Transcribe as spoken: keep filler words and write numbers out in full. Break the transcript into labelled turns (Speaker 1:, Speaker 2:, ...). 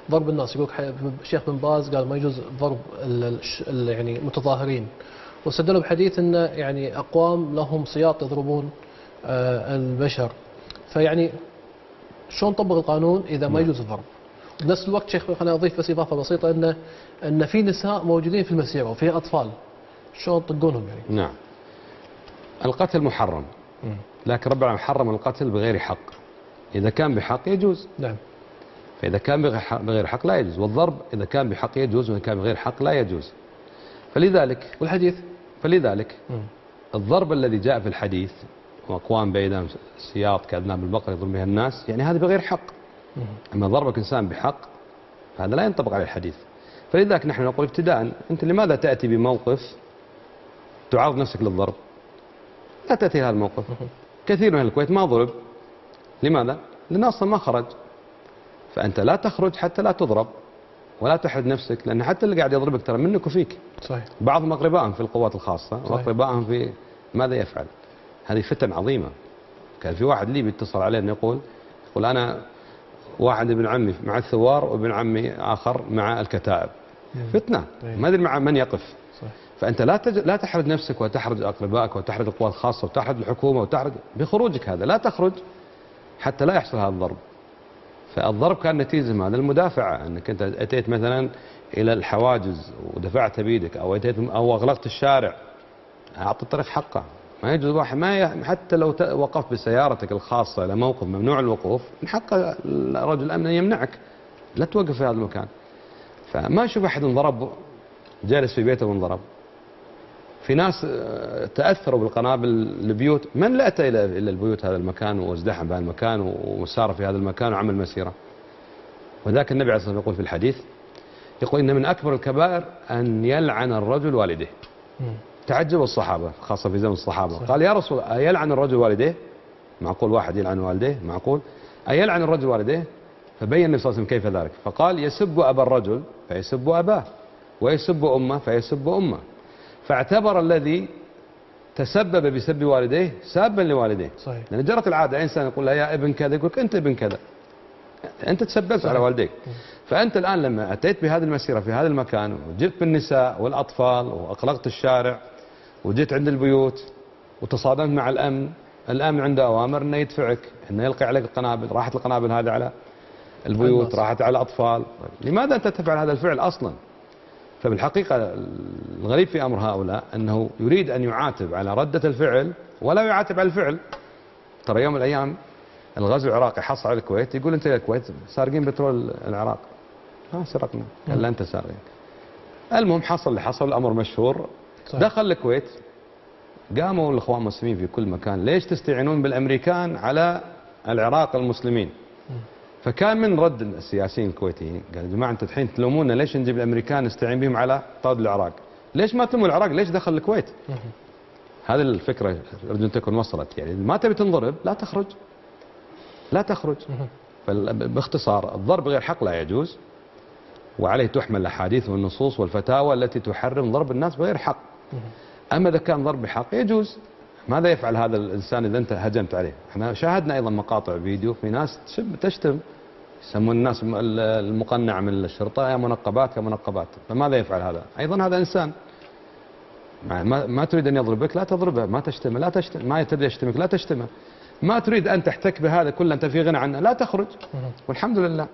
Speaker 1: ضرب الناس. يقول الشيخ بن باز قال ما يجوز ضرب ال ال يعني المتظاهرين، واستدلوا بحديث أن يعني أقوام لهم سياط يضربون البشر. فيعني شلون نطبق القانون إذا ما يجوز الضرب؟ بنفس الوقت شيخ خليني أضيف بس إضافة بسيطة، أن أن في نساء موجودين في المسيرة وفي أطفال، شلون تطقونهم يعني؟
Speaker 2: نعم. القتل محرم، لكن رب العالمين حرم القتل بغير حق. إذا كان بحق يجوز.
Speaker 1: نعم.
Speaker 2: فإذا كان بغير حق لا يجوز، والضرب إذا كان بحق يجوز وإذا كان بغير حق لا يجوز. فلذلك
Speaker 1: والحديث
Speaker 2: فلذلك
Speaker 1: مم.
Speaker 2: الضرب الذي جاء في الحديث وأقوام بأيديهم سياط كأذناب البقر يضرب بها الناس، يعني هذا بغير حق.
Speaker 1: مم.
Speaker 2: أما ضربك إنسان بحق هذا لا ينطبق عليه الحديث. فلذلك نحن نقول ابتداء أنت لماذا تأتي بموقف تعرض نفسك للضرب؟ لا تأتي هذا الموقف. كثير من الكويت ما ضرب. لماذا؟ لأنه أصلا ما خرج. فأنت لا تخرج حتى لا تضرب ولا تحرج نفسك، لأن حتى اللي قاعد يضربك ترى منك وفيك.
Speaker 1: صحيح.
Speaker 2: بعضهم أقربائهم في القوات الخاصة وأقربائهم في ماذا يفعل؟ هذه فتن عظيمة. كان في واحد ليبي اتصل علينا يقول يقول أنا واحد ابن عمي مع الثوار وابن عمي آخر مع الكتائب. فتنة ما أدري مع من يقف.
Speaker 1: صح.
Speaker 2: فأنت لا تج... لا تحرج نفسك وتحرج أقربائك وتحرج القوات الخاصة وتحرج الحكومة وتحرج بخروجك هذا. لا تخرج حتى لا يحصل هذا الضرب. فالضرب كان نتيجة من هذا المدافعة، أنك أنت أتيت مثلا إلى الحواجز ودفعت بيدك، أو أتيت أو أغلقت الشارع، أعطي الطريق حقه. ما يجوز واحد ما ي... حتى لو وقفت بسيارتك الخاصة إلى موقف ممنوع الوقوف من حق الرجل الأمن يمنعك، لا توقف في هذا المكان. فما أشوف أحد انضرب جالس في بيته وانضرب. في ناس تأثروا بالقنابل البيوت، من لا أتى إلى البيوت هذا المكان وازدحم بهذا المكان وسار في هذا المكان وعمل مسيرة. وذاك النبي عليه الصلاة والسلام يقول في الحديث، يقول إن من أكبر الكبائر أن يلعن الرجل والديه. تعجب الصحابة خاصة في زمن الصحابة. قال يا رسول الله يلعن الرجل والديه؟ معقول واحد يلعن والديه؟ معقول؟ أيلعن الرجل والديه؟ فبين النبي صلى الله عليه وسلم كيف ذلك، فقال يسب أبا الرجل فيسب أباه، ويسب أمه فيسب أمه. فاعتبر الذي تسبب بسب والديه سابا لوالديه.
Speaker 1: صحيح.
Speaker 2: لأن جرت العادة إنسان يقول له يا ابن كذا، يقول لك أنت ابن كذا، أنت تسببت صحيح على والديك. فأنت الآن لما أتيت بهذه المسيرة في هذا المكان وجبت بالنساء والأطفال وأغلقت الشارع وجيت عند البيوت وتصادمت مع الأمن، الأمن عنده أوامر أنه يدفعك، أنه يلقي عليك القنابل. راحت القنابل هذه على البيوت، راحت على الأطفال. لماذا أنت تفعل هذا الفعل أصلا؟ فبالحقيقة الغريب في أمر هؤلاء أنه يريد أن يعاتب على ردة الفعل ولا يعاتب على الفعل. ترى يوم من الأيام الغزو العراقي حصل على الكويت، يقول أنت يا الكويت سارقين بترول العراق. ها سرقنا، قال لا أنت سارقين. المهم حصل اللي حصل، الأمر مشهور. صحيح. دخل الكويت، قاموا الإخوان المسلمين في كل مكان ليش تستعينون بالأمريكان على العراق المسلمين؟ فكان من رد السياسيين الكويتيين قال يا جماعه انتم الحين تلومونا ليش نجيب الامريكان نستعين بهم على طرد العراق؟ ليش ما تلوموا العراق؟ ليش دخل الكويت؟ هذه الفكره ارجو ان تكون وصلت. يعني ما تبي تنضرب لا تخرج، لا تخرج. باختصار الضرب غير حق لا يجوز، وعليه تحمل الاحاديث والنصوص والفتاوى التي تحرم ضرب الناس بغير حق. اما اذا كان ضرب بحق يجوز. ماذا يفعل هذا الانسان اذا انت هجمت عليه؟ احنا شاهدنا ايضا مقاطع فيديو في ناس تشتم، يسمون الناس المقنع من الشرطه يا منقبات يا منقبات. فماذا يفعل هذا؟ ايضا هذا انسان. ما, ما تريد ان يضربك لا تضربه، ما تشتمه لا تشتم، ما تريد يشتمك لا تشتمه، ما تريد ان تحتك بهذا كله انت في غنى عنه لا تخرج. والحمد لله.